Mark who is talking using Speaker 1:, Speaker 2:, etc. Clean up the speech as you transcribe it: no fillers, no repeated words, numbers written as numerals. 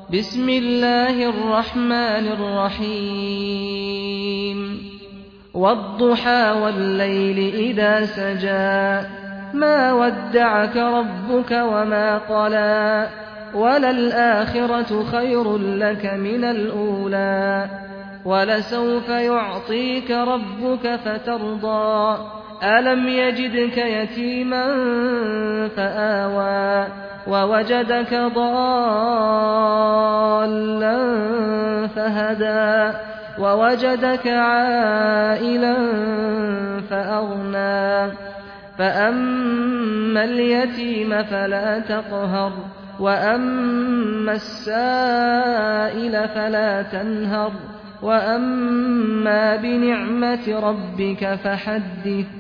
Speaker 1: بسم الله الرحمن الرحيم والضحى والليل إذا سجى ما ودعك ربك وما قلى وللآخرة خير لك من الأولى ولسوف يعطيك ربك فترضى ألم يجدك يتيما فآوى ووجدك ضالا فهدى ووجدك عائلا فأغنى فأما اليتيم فلا تقهر وأما السائل فلا تنهر وأما بنعمة ربك فحدث